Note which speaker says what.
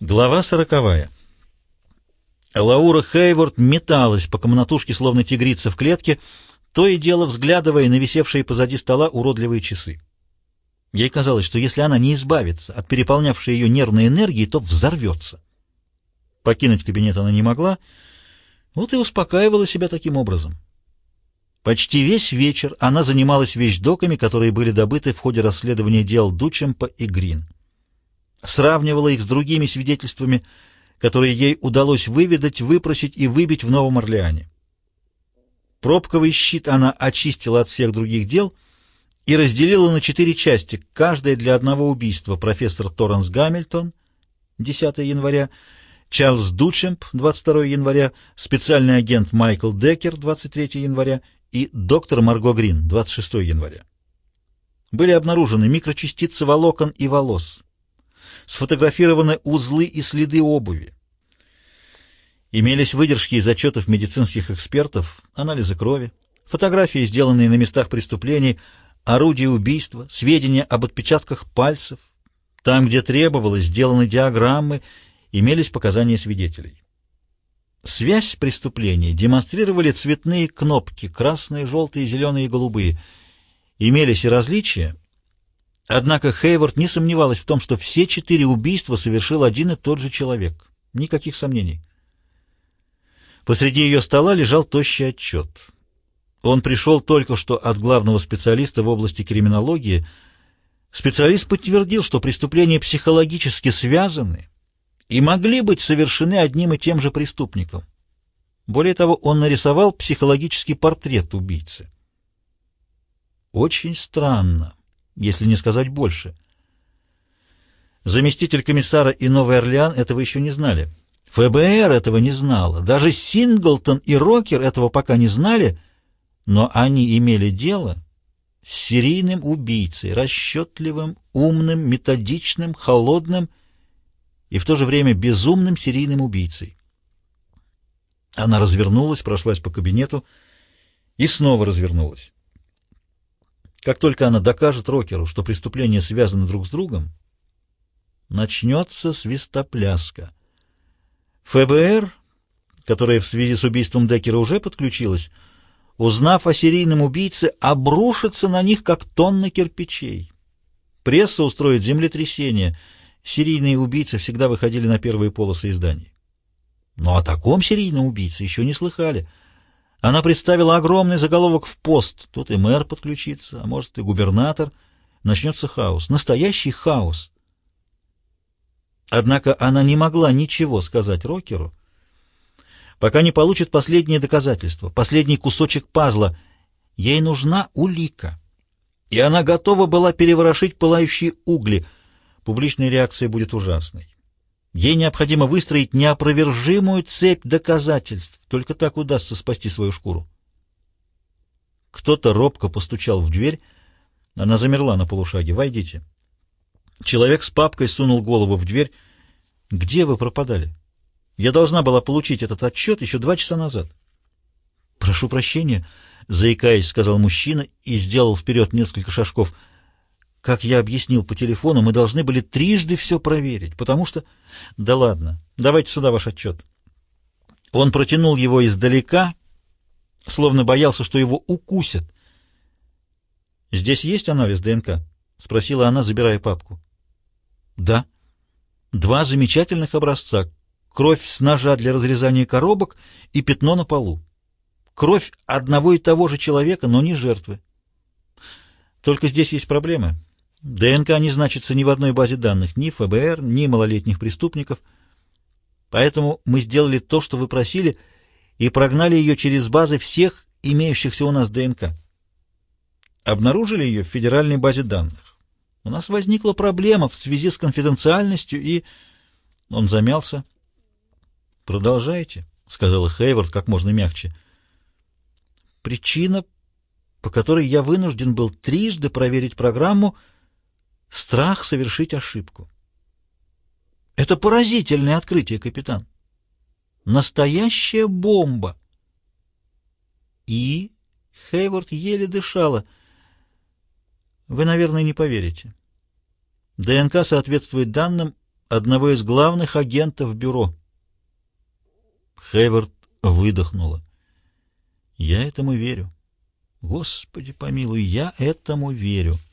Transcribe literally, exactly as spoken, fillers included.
Speaker 1: Глава сороковая. Лаура Хейворд металась по комнатушке, словно тигрица в клетке, то и дело взглядывая на висевшие позади стола уродливые часы. Ей казалось, что если она не избавится от переполнявшей ее нервной энергии, то взорвется. Покинуть кабинет она не могла, вот и успокаивала себя таким образом. Почти весь вечер она занималась вещдоками, которые были добыты в ходе расследования дел Дучемпа и Грин. Сравнивала их с другими свидетельствами, которые ей удалось выведать, выпросить и выбить в Новом Орлеане. Пробковый щит она очистила от всех других дел и разделила на четыре части, каждая для одного убийства: профессор Торренс Гамильтон, десятого января, Чарльз Дучемп, двадцать второго января, специальный агент Майкл Деккер, двадцать третьего января, и доктор Марго Грин, двадцать шестого января. Были обнаружены микрочастицы волокон и волос, сфотографированы узлы и следы обуви. Имелись выдержки из отчетов медицинских экспертов, анализы крови, фотографии, сделанные на местах преступлений, орудия убийства, сведения об отпечатках пальцев. Там, где требовалось, сделаны диаграммы, имелись показания свидетелей. Связь преступления демонстрировали цветные кнопки: красные, желтые, зеленые и голубые. Имелись и различия. Однако Хейворд не сомневалась в том, что все четыре убийства совершил один и тот же человек. Никаких сомнений. Посреди ее стола лежал тощий отчет. Он пришел только что от главного специалиста в области криминологии. Специалист подтвердил, что преступления психологически связаны и могли быть совершены одним и тем же преступником. Более того, он нарисовал психологический портрет убийцы. Очень странно, если не сказать больше. Заместитель комиссара и Новый Орлеан этого еще не знали. ФБР этого не знало. Даже Синглтон и Рокер этого пока не знали, но они имели дело с серийным убийцей, расчетливым, умным, методичным, холодным и в то же время безумным серийным убийцей. Она развернулась, прошлась по кабинету и снова развернулась. Как только она докажет Рокеру, что преступления связаны друг с другом, начнется свистопляска. ФБР, которая в связи с убийством Деккера уже подключилась, узнав о серийном убийце, обрушится на них, как тонна кирпичей. Пресса устроит землетрясение. Серийные убийцы всегда выходили на первые полосы изданий. Но о таком серийном убийце еще не слыхали. Она представила огромный заголовок в пост. Тут и мэр подключится, а может и губернатор. Начнется хаос. Настоящий хаос. Однако она не могла ничего сказать Рокеру, пока не получит последние доказательства, последний кусочек пазла. Ей нужна улика. И она готова была переворошить пылающие угли. Публичная реакция будет ужасной. Ей необходимо выстроить неопровержимую цепь доказательств. Только так удастся спасти свою шкуру. Кто-то робко постучал в дверь. Она замерла на полушаге. «Войдите». Человек с папкой сунул голову в дверь. «Где вы пропадали? Я должна была получить этот отчет еще два часа назад». «Прошу прощения», — заикаясь, сказал мужчина и сделал вперед несколько шажков. «Как я объяснил по телефону, мы должны были трижды все проверить, потому что...» «Да ладно, давайте сюда ваш отчет». Он протянул его издалека, словно боялся, что его укусят. «Здесь есть анализ ДНК?» — спросила она, забирая папку. «Да. Два замечательных образца. Кровь с ножа для разрезания коробок и пятно на полу. Кровь одного и того же человека, но не жертвы. Только здесь есть проблемы. ДНК не значится ни в одной базе данных, ни ФБР, ни малолетних преступников. Поэтому мы сделали то, что вы просили, и прогнали ее через базы всех имеющихся у нас ДНК. Обнаружили ее в федеральной базе данных. У нас возникла проблема в связи с конфиденциальностью, и...» Он замялся. «Продолжайте», — сказала Хейворд как можно мягче. «Причина, по которой я вынужден был трижды проверить программу — страх совершить ошибку. Это поразительное открытие, капитан. Настоящая бомба!» И Хейворд еле дышала. «Вы, наверное, не поверите. ДНК соответствует данным, одного из главных агентов бюро. Хейвард выдохнула. Я этому верю. Господи помилуй, я этому верю.